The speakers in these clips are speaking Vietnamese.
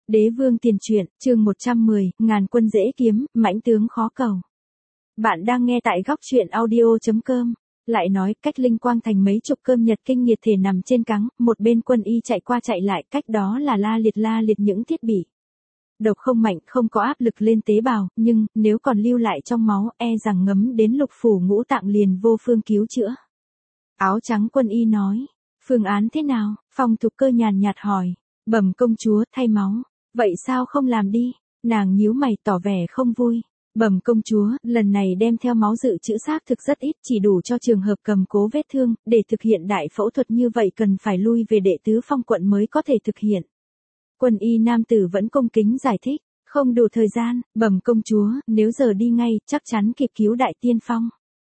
Đế vương tiền truyện, chương 110, ngàn quân dễ kiếm, mãnh tướng khó cầu. Bạn đang nghe tại góc truyện audio.com. Lại nói, cách Linh Quang thành mấy chục cơm nhật kinh nghiệt thể nằm trên cáng, một bên quân y chạy qua chạy lại, cách đó là la liệt những thiết bị. Độc không mạnh, không có áp lực lên tế bào, nhưng, nếu còn lưu lại trong máu, e rằng ngấm đến lục phủ ngũ tạng liền vô phương cứu chữa. Áo trắng quân y nói, phương án thế nào? Phong Thục Cơ nhàn nhạt hỏi. Bẩm công chúa, thay máu. Vậy sao không làm đi? Nàng nhíu mày tỏ vẻ không vui. Bẩm công chúa, lần này đem theo máu dự trữ xác thực rất ít, chỉ đủ cho trường hợp cầm cố vết thương, để thực hiện đại phẫu thuật như vậy cần phải lui về đệ tứ phong quận mới có thể thực hiện. Quân y nam tử vẫn cung kính giải thích, không đủ thời gian, bẩm công chúa, nếu giờ đi ngay, chắc chắn kịp cứu đại tiên phong.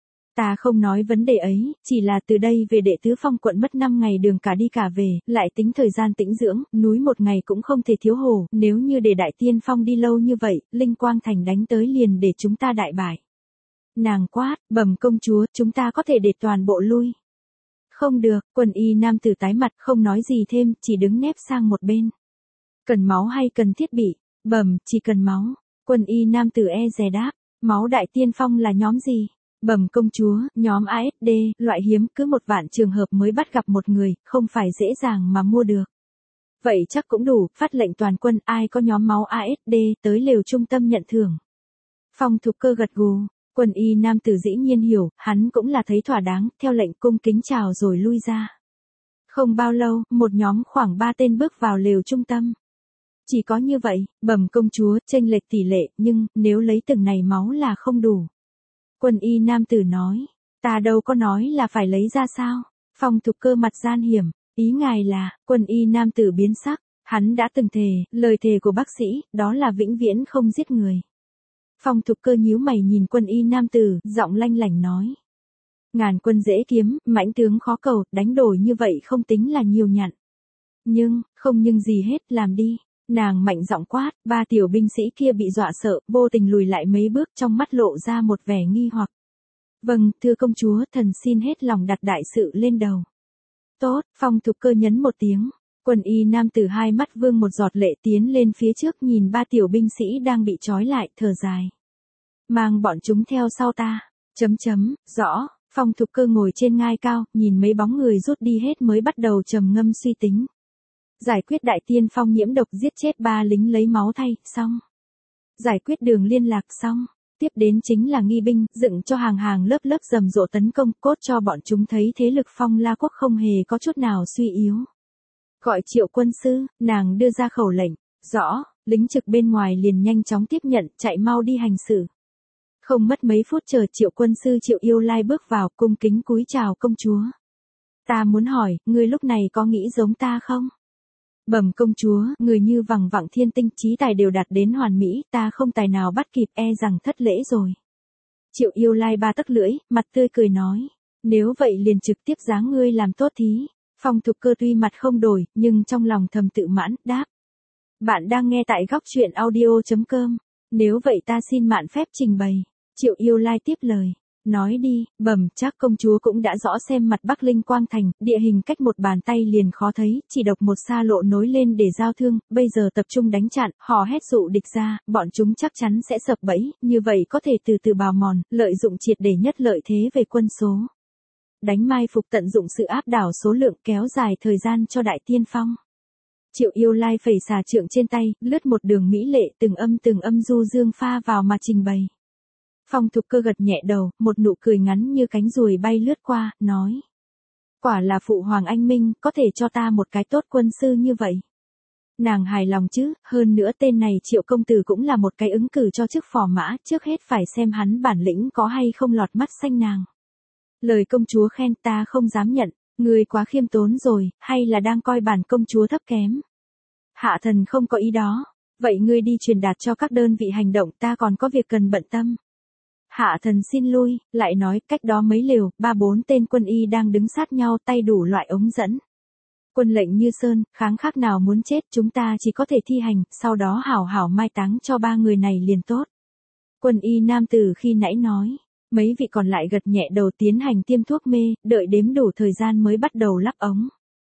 Ta không nói vấn đề ấy, chỉ là từ đây về đệ tứ phong quận mất 5 ngày đường cả đi cả về, lại tính thời gian tĩnh dưỡng, núi một ngày cũng không thể thiếu hồ, nếu như để đại tiên phong đi lâu như vậy, Linh Quang thành đánh tới liền để chúng ta đại bại. Nàng quát, bẩm công chúa, chúng ta có thể để toàn bộ lui. Không được, quân y nam tử tái mặt không nói gì thêm, chỉ đứng nép sang một bên. Cần máu hay cần thiết bị? Bẩm, chỉ cần máu. Quân y nam tử e dè đáp, máu đại tiên phong là nhóm gì? Bẩm công chúa, nhóm ASD, loại hiếm, cứ 1.000.000 trường hợp mới bắt gặp một người, không phải dễ dàng mà mua được. Vậy chắc cũng đủ, phát lệnh toàn quân, ai có nhóm máu ASD, tới lều trung tâm nhận thưởng. Phong Thục Cơ gật gù, quân y nam tử dĩ nhiên hiểu, hắn cũng là thấy thỏa đáng, theo lệnh cung kính chào rồi lui ra. Không bao lâu, một nhóm khoảng 3 tên bước vào lều trung tâm. Chỉ có như vậy, bẩm công chúa, chênh lệch tỷ lệ, nhưng, nếu lấy từng này máu là không đủ. Quân y nam tử nói, ta đâu có nói là phải lấy ra sao? Phong Thục Cơ mặt gian hiểm, ý ngài là, quân y nam tử biến sắc, hắn đã từng thề, lời thề của bác sĩ, đó là vĩnh viễn không giết người. Phong Thục Cơ nhíu mày nhìn quân y nam tử, giọng lanh lảnh nói. Ngàn quân dễ kiếm, mãnh tướng khó cầu, đánh đổi như vậy không tính là nhiều nhặn. Nhưng, không nhưng gì hết, làm đi. Nàng mạnh giọng quát, 3 tiểu binh sĩ kia bị dọa sợ, vô tình lùi lại mấy bước, trong mắt lộ ra một vẻ nghi hoặc. Vâng, thưa công chúa, thần xin hết lòng đặt đại sự lên đầu. Tốt, Phong Thục Cơ nhấn một tiếng. Quân y nam tử hai mắt vương một giọt lệ tiến lên phía trước nhìn 3 tiểu binh sĩ đang bị trói lại, thở dài. Mang bọn chúng theo sau ta. Rõ. Phong Thục Cơ ngồi trên ngai cao, nhìn mấy bóng người rút đi hết mới bắt đầu trầm ngâm suy tính. Giải quyết đại tiên phong nhiễm độc, giết chết 3 lính lấy máu thay, xong. Giải quyết đường liên lạc, xong. Tiếp đến chính là nghi binh, dựng cho hàng lớp rầm rộ tấn công, cốt cho bọn chúng thấy thế lực Phong La quốc không hề có chút nào suy yếu. Gọi Triệu quân sư, nàng đưa ra khẩu lệnh. Rõ, lính trực bên ngoài liền nhanh chóng tiếp nhận, chạy mau đi hành xử. Không mất mấy phút chờ Triệu quân sư Triệu Yêu Lai bước vào, cung kính cúi chào công chúa. Ta muốn hỏi, ngươi lúc này có nghĩ giống ta không? Bẩm công chúa, người như vằng vẳng thiên tinh, trí tài đều đạt đến hoàn mỹ, ta không tài nào bắt kịp, e rằng thất lễ rồi. Triệu Yêu Lai 3 tấc lưỡi, mặt tươi cười nói, nếu vậy liền trực tiếp giáng ngươi làm tốt thí. Phong Thục Cơ tuy mặt không đổi, nhưng trong lòng thầm tự mãn, đáp. Bạn đang nghe tại góc truyện audio.com, nếu vậy ta xin mạn phép trình bày. Triệu Yêu Lai tiếp lời. Nói đi, bẩm, chắc công chúa cũng đã rõ xem mặt Bắc Linh Quang thành, địa hình cách một bàn tay liền khó thấy, chỉ độc một xa lộ nối lên để giao thương, bây giờ tập trung đánh chặn, hò hét dụ địch ra, bọn chúng chắc chắn sẽ sập bẫy, như vậy có thể từ từ bào mòn, lợi dụng triệt để nhất lợi thế về quân số. Đánh mai phục, tận dụng sự áp đảo số lượng, kéo dài thời gian cho đại tiên phong. Triệu Yêu Lai phẩy xà trượng trên tay, lướt một đường mỹ lệ, từng âm du dương pha vào mà trình bày. Phong Thục Cơ gật nhẹ đầu, một nụ cười ngắn như cánh ruồi bay lướt qua, nói. Quả là phụ hoàng anh minh, có thể cho ta một cái tốt quân sư như vậy. Nàng hài lòng chứ, hơn nữa tên này Triệu công tử cũng là một cái ứng cử cho chức phò mã, trước hết phải xem hắn bản lĩnh có hay không lọt mắt xanh nàng. Lời công chúa khen ta không dám nhận, ngươi quá khiêm tốn rồi, hay là đang coi bản công chúa thấp kém. Hạ thần không có ý đó, vậy ngươi đi truyền đạt cho các đơn vị hành động, ta còn có việc cần bận tâm. Hạ thần xin lui, lại nói, cách đó mấy lều, 3-4 tên quân y đang đứng sát nhau, tay đủ loại ống dẫn. Quân lệnh như sơn, kháng khác nào muốn chết, chúng ta chỉ có thể thi hành, sau đó hảo hảo mai táng cho 3 người này liền tốt. Quân y nam tử khi nãy nói, mấy vị còn lại gật nhẹ đầu tiến hành tiêm thuốc mê, đợi đếm đủ thời gian mới bắt đầu lắp ống.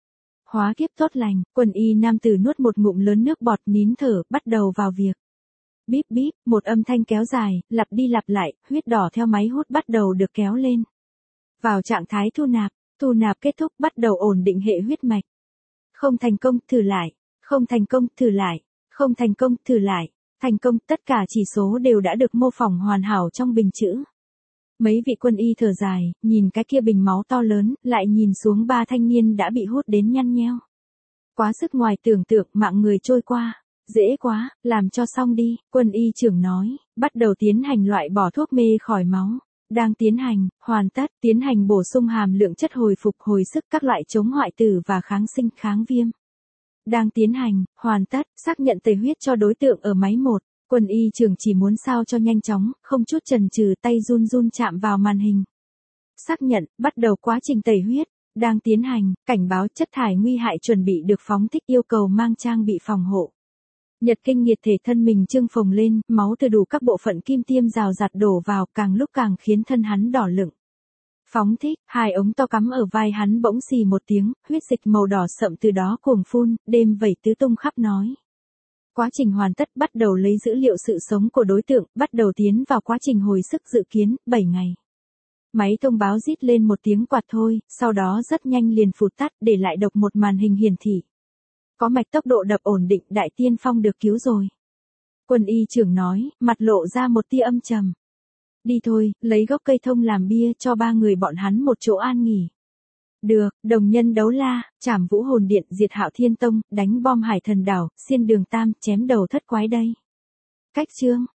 Hóa kiếp tốt lành, Quân y nam tử nuốt một ngụm lớn nước bọt nín thở, bắt đầu vào việc. Bíp bíp, một âm thanh kéo dài, lặp đi lặp lại, huyết đỏ theo máy hút bắt đầu được kéo lên. Vào trạng thái thu nạp kết thúc bắt đầu ổn định hệ huyết mạch. Không thành công, thử lại. Không thành công, thử lại. Không thành công, thử lại. Thành công, tất cả chỉ số đều đã được mô phỏng hoàn hảo trong bình chữ. Mấy vị quân y thở dài, nhìn cái kia bình máu to lớn, lại nhìn xuống ba thanh niên đã bị hút đến nhăn nheo. Quá sức ngoài tưởng tượng, mạng người trôi qua. Dễ quá, làm cho xong đi, quân y trưởng nói, bắt đầu tiến hành loại bỏ thuốc mê khỏi máu. Đang tiến hành, hoàn tất, tiến hành bổ sung hàm lượng chất hồi phục hồi sức các loại chống hoại tử và kháng sinh kháng viêm. Đang tiến hành, hoàn tất, xác nhận tẩy huyết cho đối tượng ở máy 1. Quân y trưởng chỉ muốn sao cho nhanh chóng, không chút chần chừ, tay run run chạm vào màn hình. Xác nhận, bắt đầu quá trình tẩy huyết. Đang tiến hành, cảnh báo chất thải nguy hại chuẩn bị được phóng thích, yêu cầu mang trang bị phòng hộ. Nhật kinh nghiệt thể thân mình trưng phồng lên, máu từ đủ các bộ phận kim tiêm rào rạt đổ vào, càng lúc càng khiến thân hắn đỏ lựng. Phóng thích, hai ống to cắm ở vai hắn bỗng xì một tiếng, huyết dịch màu đỏ sậm từ đó cuồng phun, đêm vẩy tứ tung khắp nói. Quá trình hoàn tất, bắt đầu lấy dữ liệu sự sống của đối tượng, bắt đầu tiến vào quá trình hồi sức dự kiến, 7 ngày. Máy thông báo rít lên một tiếng quạt thôi, sau đó rất nhanh liền phụt tắt, để lại độc một màn hình hiển thị. Có mạch tốc độ đập ổn định, đại tiên phong được cứu rồi. Quân y trưởng nói, mặt lộ ra một tia âm trầm. Đi thôi, lấy gốc cây thông làm bia cho ba người bọn hắn một chỗ an nghỉ. Được, đồng nhân đấu la, trảm vũ hồn điện, diệt Hạo Thiên Tông, đánh bom Hải Thần đảo, xiên đường Tam, chém đầu thất quái đây. Cách chương.